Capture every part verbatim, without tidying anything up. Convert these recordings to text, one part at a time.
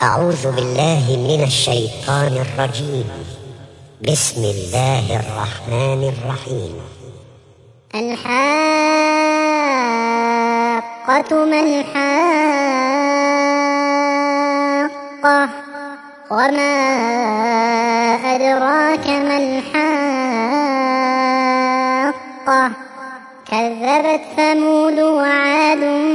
أعوذ بالله من الشيطان الرجيم. بسم الله الرحمن الرحيم. الحاقة ما الحاقة وما أدراك ما الحاقة كذبت ثمود وعاد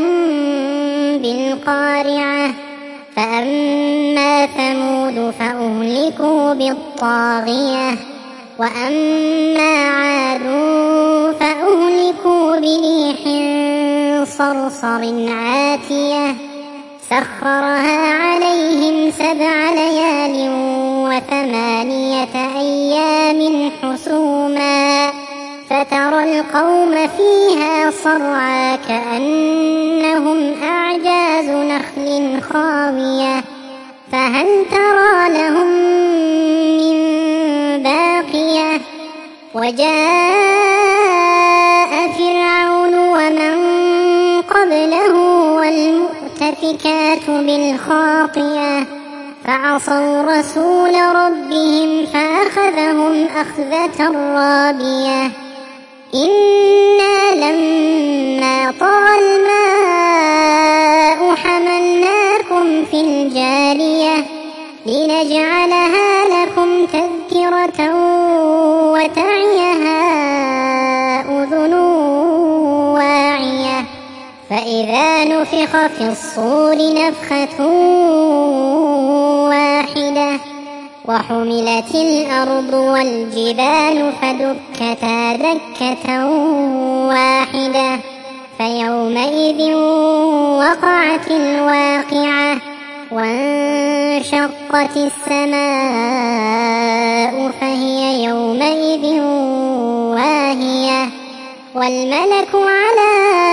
بالقارعة فأما ثمود فأهلكوا بالطاغية وأما عاد فأهلكوا بريح صرصر عاتية سخرها عليهم سبع ليال وثمانية أيام حسوما فترى القوم فيها صرعى كأنهم أعجاز نخل خاوية فهل ترى لهم من باقية وجاء فرعون ومن قبله والمؤتفكات بالخاطئة فعصوا رسول ربهم فأخذهم أخذة رابية إنا لما طغى الماء حملناكم في الجارية لنجعلها لكم تذكرة وتعيها أذن واعية فإذا نفخ في الصور نفخة واحدة وحملت الأرض والجبال فدكتا دكة واحدة فيومئذ وقعت الواقعة وانشقت السماء فهي يومئذ واهية والملك على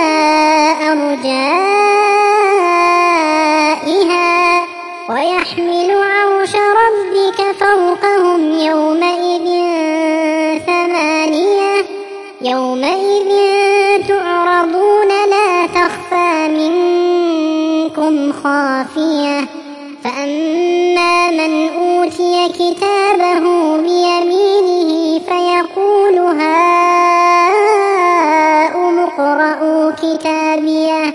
أرجائها ويحمل عرش ربك فوقهم يومئذ ثمانية يومئذ تعرضون لا تخفى منكم خافية فأما من أوتي كتابه بيمينه فيقول هاؤم اقرءوا كتابيه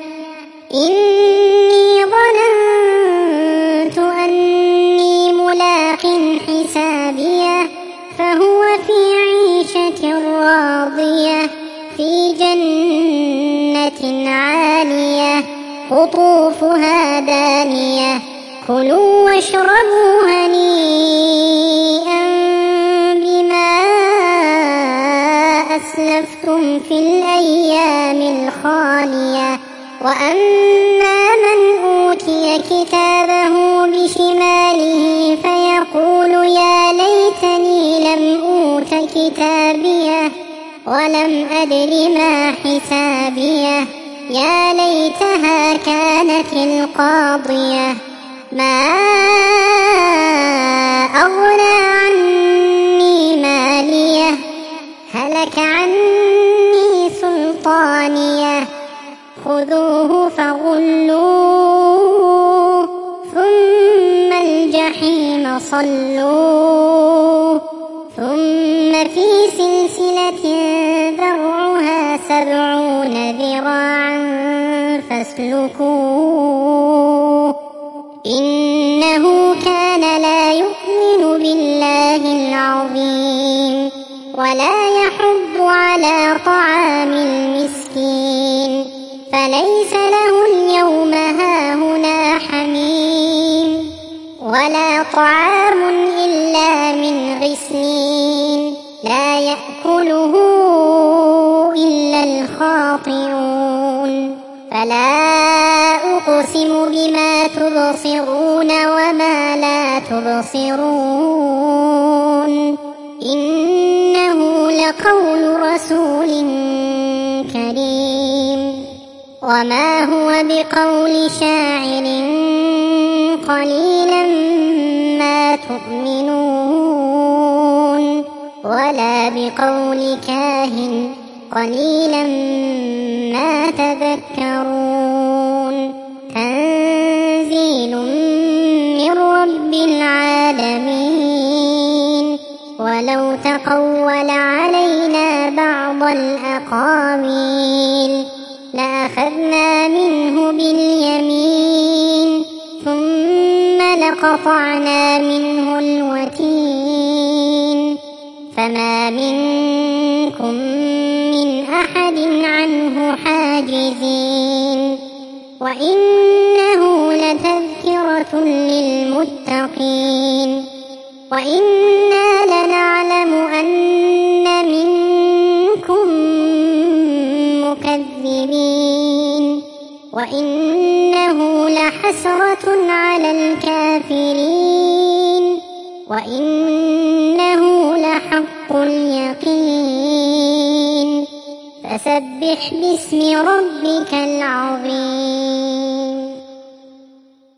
إني ظننت أني ملاق حسابيه فهو في عيشة راضية في جنة عالية قطوفها دانية كلوا واشربوا هنيئا بما أسلفتم في الأيام الخالية وأما من أوتي كتابه بشماله فيقول يا ليتني لم أوت كتابيه ولم أدر ما حسابيه يا ليتها كانت القاضية ما أغنى عني ماليه هلك عني سلطانيه خذوه فغلوه ثم الجحيم صلوه ثم في سلسلة ذرعها سبعون ذراعا فاسلكوه إنه كان لا يؤمن بالله العظيم ولا يحض على طعام المسكين فليس له اليوم هاهنا حميم ولا طعام إلا من غسلين لا يأكله إلا الخاطئون فلا أقسم بما تبصرون وما لا تبصرون إنه لقول رسول كريم وما هو بقول شاعر قليلا ما تؤمنون ولا بقول كاهن قليلا ما تذكرون تنزيل من لو تقول علينا بعض الأقاويل لأخذنا منه باليمين ثم لقطعنا منه الوتين فما منكم من أحد عنه حاجزين وإنه لتذكرة للمتقين وإنا لنعلم أن منكم مكذبين وإنه لحسرة على الكافرين وإنه لحق اليقين فسبح باسم ربك العظيم.